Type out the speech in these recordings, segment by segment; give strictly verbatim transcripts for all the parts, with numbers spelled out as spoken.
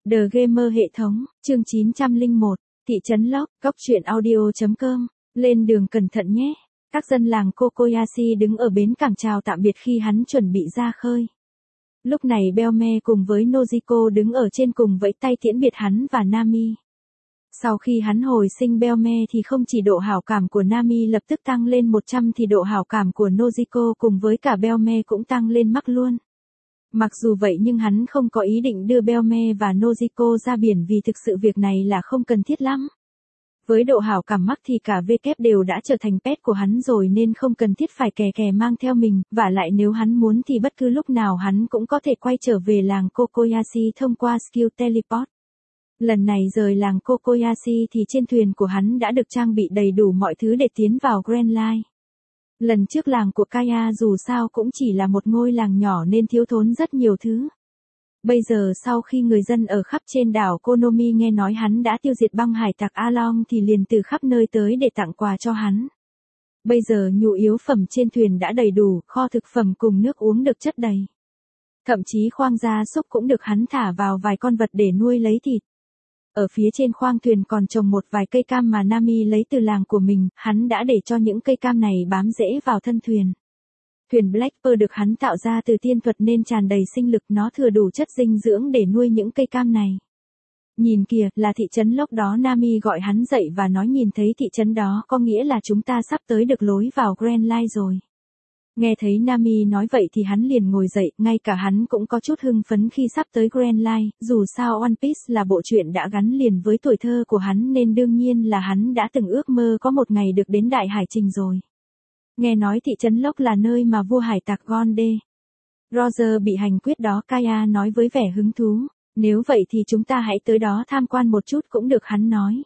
The Gamer hệ thống, chương chín trăm lẻ một, thị trấn Locke, góc truyện audio chấm com, lên đường cẩn thận nhé. Các dân làng Kokoyashi đứng ở bến cảng chào tạm biệt khi hắn chuẩn bị ra khơi. Lúc này Belme cùng với Nojiko đứng ở trên cùng vẫy tay tiễn biệt hắn và Nami. Sau khi hắn hồi sinh Belme thì không chỉ độ hảo cảm của Nami lập tức tăng lên một trăm thì độ hảo cảm của Nojiko cùng với cả Belme cũng tăng lên mắc luôn. Mặc dù vậy nhưng hắn không có ý định đưa Belme và Nojiko ra biển vì thực sự việc này là không cần thiết lắm. Với độ hảo cảm mắc thì cả vê kép đều đã trở thành pet của hắn rồi nên không cần thiết phải kè kè mang theo mình, vả lại nếu hắn muốn thì bất cứ lúc nào hắn cũng có thể quay trở về làng Kokoyashi thông qua skill teleport. Lần này rời làng Kokoyashi thì trên thuyền của hắn đã được trang bị đầy đủ mọi thứ để tiến vào Grand Line. Lần trước làng của Kaya dù sao cũng chỉ là một ngôi làng nhỏ nên thiếu thốn rất nhiều thứ. Bây giờ sau khi người dân ở khắp trên đảo Konomi nghe nói hắn đã tiêu diệt băng hải tặc Along thì liền từ khắp nơi tới để tặng quà cho hắn. Bây giờ nhu yếu phẩm trên thuyền đã đầy đủ, kho thực phẩm cùng nước uống được chất đầy. Thậm chí khoang gia súc cũng được hắn thả vào vài con vật để nuôi lấy thịt. Ở phía trên khoang thuyền còn trồng một vài cây cam mà Nami lấy từ làng của mình, hắn đã để cho những cây cam này bám rễ vào thân thuyền. Thuyền Blackbird được hắn tạo ra từ tiên thuật nên tràn đầy sinh lực, nó thừa đủ chất dinh dưỡng để nuôi những cây cam này. Nhìn kìa, là thị trấn Locke đó. Nami gọi hắn dậy và nói nhìn thấy thị trấn đó có nghĩa là chúng ta sắp tới được lối vào Grand Line rồi. Nghe thấy Nami nói vậy thì hắn liền ngồi dậy, ngay cả hắn cũng có chút hưng phấn khi sắp tới Grand Line, dù sao One Piece là bộ truyện đã gắn liền với tuổi thơ của hắn nên đương nhiên là hắn đã từng ước mơ có một ngày được đến Đại Hải Trình rồi. Nghe nói thị trấn Locke là nơi mà vua hải tặc Gonde Roger bị hành quyết đó, Kaya nói với vẻ hứng thú. Nếu vậy thì chúng ta hãy tới đó tham quan một chút cũng được, hắn nói.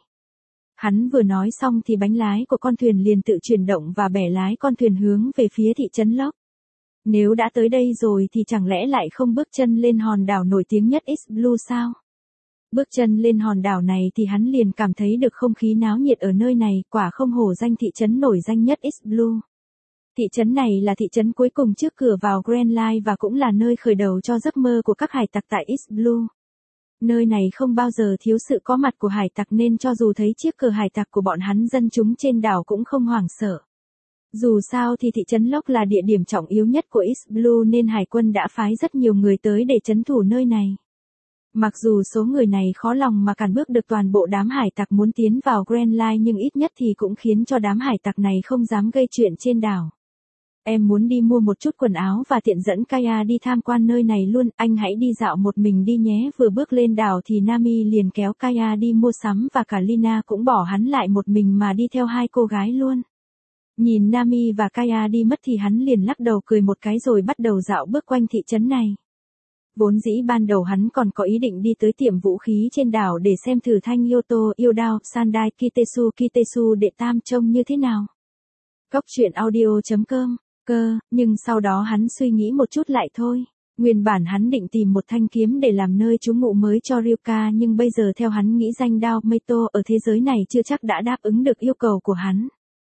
Hắn vừa nói xong thì bánh lái của con thuyền liền tự chuyển động và bẻ lái con thuyền hướng về phía thị trấn Locke. Nếu đã tới đây rồi thì chẳng lẽ lại không bước chân lên hòn đảo nổi tiếng nhất East Blue sao? Bước chân lên hòn đảo này thì hắn liền cảm thấy được không khí náo nhiệt ở nơi này, quả không hổ danh thị trấn nổi danh nhất East Blue. Thị trấn này là thị trấn cuối cùng trước cửa vào Grand Line và cũng là nơi khởi đầu cho giấc mơ của các hải tặc tại East Blue. Nơi này không bao giờ thiếu sự có mặt của hải tặc nên cho dù thấy chiếc cờ hải tặc của bọn hắn, dân chúng trên đảo cũng không hoảng sợ. Dù sao thì thị trấn Locke là địa điểm trọng yếu nhất của East Blue nên hải quân đã phái rất nhiều người tới để trấn thủ nơi này. Mặc dù số người này khó lòng mà cản bước được toàn bộ đám hải tặc muốn tiến vào Grand Line nhưng ít nhất thì cũng khiến cho đám hải tặc này không dám gây chuyện trên đảo. Em muốn đi mua một chút quần áo và tiện dẫn Kaya đi tham quan nơi này luôn, anh hãy đi dạo một mình đi nhé. Vừa bước lên đảo thì Nami liền kéo Kaya đi mua sắm và cả Lina cũng bỏ hắn lại một mình mà đi theo hai cô gái luôn. Nhìn Nami và Kaya đi mất thì hắn liền lắc đầu cười một cái rồi bắt đầu dạo bước quanh thị trấn này. Vốn dĩ ban đầu hắn còn có ý định đi tới tiệm vũ khí trên đảo để xem thử thanh Yoto, yêu đao, Sandai, Kitesu, Kitesu đệ tam trông như thế nào. Góc truyện audio chấm com, cơ, nhưng sau đó hắn suy nghĩ một chút lại thôi. Nguyên bản hắn định tìm một thanh kiếm để làm nơi trú ngụ mới cho Ryuka nhưng bây giờ theo hắn nghĩ danh đao Meito ở thế giới này chưa chắc đã đáp ứng được yêu cầu của hắn.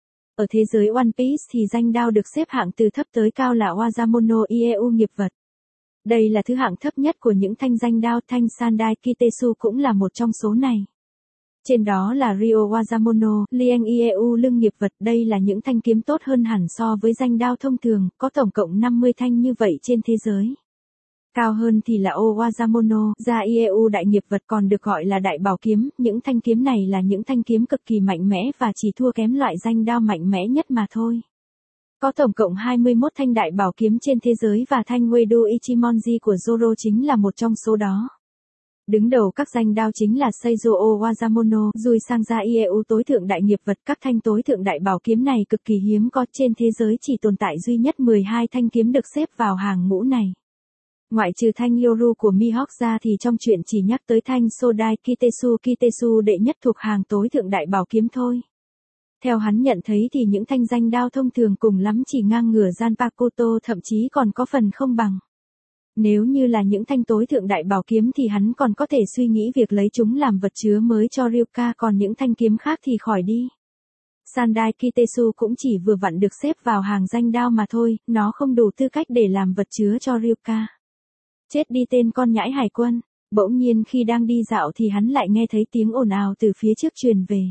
Ở thế giới One Piece thì danh đao được xếp hạng từ thấp tới cao là Wazamono Ieu nghiệp vật. Đây là thứ hạng thấp nhất của những thanh danh đao, thanh Sandai Kitesu cũng là một trong số này. Trên đó là Ryo Wazamono, Liang Ieu lưng nghiệp vật, đây là những thanh kiếm tốt hơn hẳn so với danh đao thông thường, có tổng cộng năm mươi thanh như vậy trên thế giới. Cao hơn thì là O Wazamono, Ra Ieu đại nghiệp vật còn được gọi là đại bảo kiếm, những thanh kiếm này là những thanh kiếm cực kỳ mạnh mẽ và chỉ thua kém loại danh đao mạnh mẽ nhất mà thôi. Có tổng cộng hai mươi mốt thanh đại bảo kiếm trên thế giới và thanh Uedo Ichimonji của Zoro chính là một trong số đó. Đứng đầu các danh đao chính là Seizo O Wazamono, Rui sang Ra Ieu tối thượng đại nghiệp vật. Các thanh tối thượng đại bảo kiếm này cực kỳ hiếm có, trên thế giới chỉ tồn tại duy nhất mười hai thanh kiếm được xếp vào hàng ngũ này. Ngoại trừ thanh Yoru của Mihawk ra thì trong truyện chỉ nhắc tới thanh Sodai Kitesu Kitesu đệ nhất thuộc hàng tối thượng đại bảo kiếm thôi. Theo hắn nhận thấy thì những thanh danh đao thông thường cùng lắm chỉ ngang ngửa Zanpakuto, thậm chí còn có phần không bằng. Nếu như là những thanh tối thượng đại bảo kiếm thì hắn còn có thể suy nghĩ việc lấy chúng làm vật chứa mới cho Ryuka, còn những thanh kiếm khác thì khỏi đi. Sandai Kitesu cũng chỉ vừa vặn được xếp vào hàng danh đao mà thôi, nó không đủ tư cách để làm vật chứa cho Ryuka. Chết đi tên con nhãi hải quân. Bỗng nhiên khi đang đi dạo thì hắn lại nghe thấy tiếng ồn ào từ phía trước truyền về.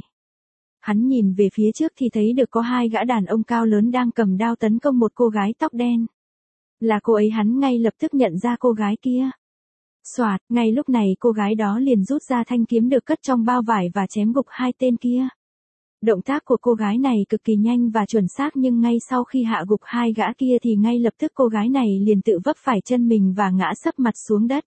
Hắn nhìn về phía trước thì thấy được có hai gã đàn ông cao lớn đang cầm đao tấn công một cô gái tóc đen. Là cô ấy, hắn ngay lập tức nhận ra cô gái kia. Soạt, ngay lúc này cô gái đó liền rút ra thanh kiếm được cất trong bao vải và chém gục hai tên kia. Động tác của cô gái này cực kỳ nhanh và chuẩn xác, nhưng ngay sau khi hạ gục hai gã kia thì ngay lập tức cô gái này liền tự vấp phải chân mình và ngã sấp mặt xuống đất.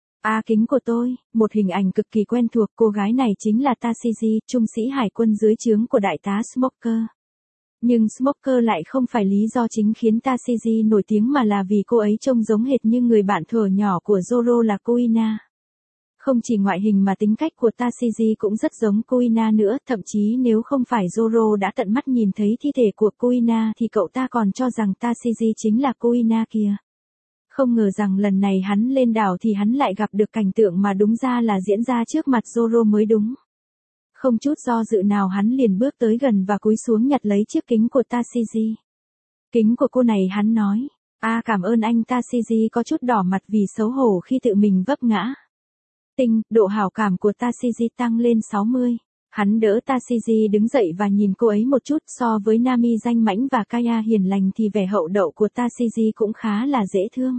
A kính của tôi, một hình ảnh cực kỳ quen thuộc, cô gái này chính là Tashigi, trung sĩ hải quân dưới trướng của đại tá Smoker. Nhưng Smoker lại không phải lý do chính khiến Tashigi nổi tiếng mà là vì cô ấy trông giống hệt như người bạn thuở nhỏ của Zoro là Kuina. Không chỉ ngoại hình mà tính cách của Tashigi cũng rất giống Kuina nữa, thậm chí nếu không phải Zoro đã tận mắt nhìn thấy thi thể của Kuina thì cậu ta còn cho rằng Tashigi chính là Kuina kia. Không ngờ rằng lần này hắn lên đảo thì hắn lại gặp được cảnh tượng mà đúng ra là diễn ra trước mặt Zoro mới đúng. Không chút do dự nào hắn liền bước tới gần và cúi xuống nhặt lấy chiếc kính của Tashigi. Kính của cô này, hắn nói. A cảm ơn anh. Tashigi có chút đỏ mặt vì xấu hổ khi tự mình vấp ngã. Tinh, độ hảo cảm của Tashigi tăng lên sáu mươi. Hắn đỡ Tashigi đứng dậy và nhìn cô ấy một chút, so với Nami danh mãnh và Kaya hiền lành thì vẻ hậu đậu của Tashigi cũng khá là dễ thương.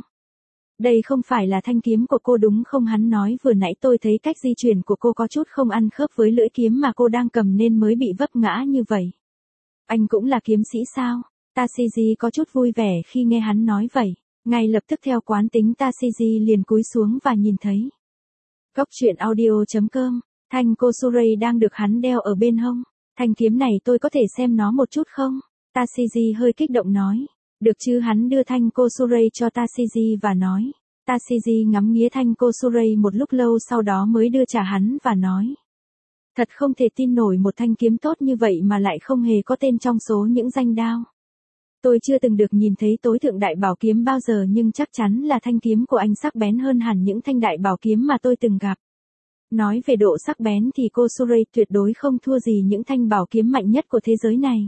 Đây không phải là thanh kiếm của cô đúng không? Hắn nói, vừa nãy tôi thấy cách di chuyển của cô có chút không ăn khớp với lưỡi kiếm mà cô đang cầm nên mới bị vấp ngã như vậy. Anh cũng là kiếm sĩ sao? Tashigi có chút vui vẻ khi nghe hắn nói vậy. Ngay lập tức theo quán tính Tashigi liền cúi xuống và nhìn thấy. Góc truyện audio chấm com, thanh Kosurei đang được hắn đeo ở bên hông. Thanh kiếm này tôi có thể xem nó một chút không? Tashigi hơi kích động nói. Được chứ? Hắn đưa thanh Kosurei cho Tashigi và nói. Tashigi ngắm nghía thanh Kosurei một lúc lâu sau đó mới đưa trả hắn và nói. Thật không thể tin nổi, một thanh kiếm tốt như vậy mà lại không hề có tên trong số những danh đao. Tôi chưa từng được nhìn thấy tối thượng đại bảo kiếm bao giờ, nhưng chắc chắn là thanh kiếm của anh sắc bén hơn hẳn những thanh đại bảo kiếm mà tôi từng gặp. Nói về độ sắc bén thì Kosurei tuyệt đối không thua gì những thanh bảo kiếm mạnh nhất của thế giới này.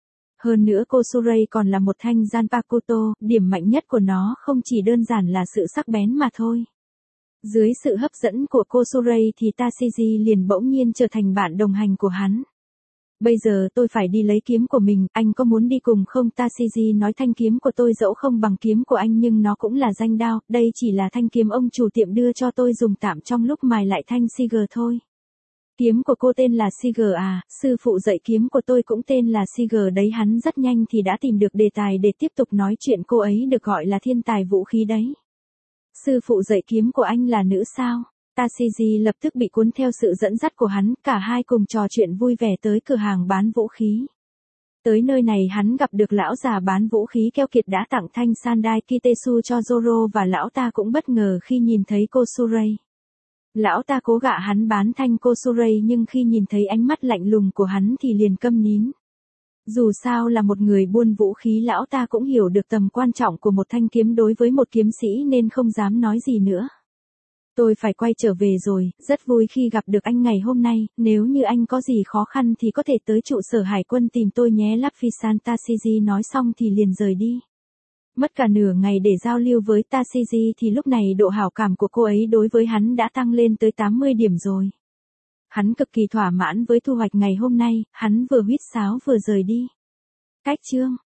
Hơn nữa Kosurei còn là một thanh Zanpakuto, điểm mạnh nhất của nó không chỉ đơn giản là sự sắc bén mà thôi. Dưới sự hấp dẫn của Kosurei thì Tashigi liền bỗng nhiên trở thành bạn đồng hành của hắn. Bây giờ tôi phải đi lấy kiếm của mình, anh có muốn đi cùng không? Tashigi nói, thanh kiếm của tôi dẫu không bằng kiếm của anh nhưng nó cũng là danh đao, đây chỉ là thanh kiếm ông chủ tiệm đưa cho tôi dùng tạm trong lúc mài lại thanh Siger thôi. Kiếm của cô tên là Siger à? Sư phụ dạy kiếm của tôi cũng tên là Siger đấy. Hắn rất nhanh thì đã tìm được đề tài để tiếp tục nói chuyện, cô ấy được gọi là thiên tài vũ khí đấy. Sư phụ dạy kiếm của anh là nữ sao? Tashigi lập tức bị cuốn theo sự dẫn dắt của hắn, cả hai cùng trò chuyện vui vẻ tới cửa hàng bán vũ khí. Tới nơi này hắn gặp được lão già bán vũ khí keo kiệt đã tặng thanh Sandai Kitesu cho Zoro và lão ta cũng bất ngờ khi nhìn thấy Kosurei. Lão ta cố gạ hắn bán thanh Kosurei nhưng khi nhìn thấy ánh mắt lạnh lùng của hắn thì liền câm nín. Dù sao là một người buôn vũ khí, lão ta cũng hiểu được tầm quan trọng của một thanh kiếm đối với một kiếm sĩ nên không dám nói gì nữa. Tôi phải quay trở về rồi, rất vui khi gặp được anh ngày hôm nay, nếu như anh có gì khó khăn thì có thể tới trụ sở hải quân tìm tôi nhé. Lapfisan. Tashigi nói xong thì liền rời đi. Mất cả nửa ngày để giao lưu với Tashigi thì lúc này độ hảo cảm của cô ấy đối với hắn đã tăng lên tới tám mươi điểm rồi. Hắn cực kỳ thỏa mãn với thu hoạch ngày hôm nay, hắn vừa huýt sáo vừa rời đi. Cách chương